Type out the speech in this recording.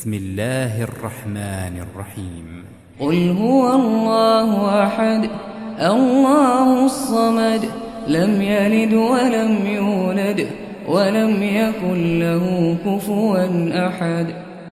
بسم الله الرحمن الرحيم قل هو الله أحد الله الصمد لم يلد ولم يولد ولم يكن له كفوا أحد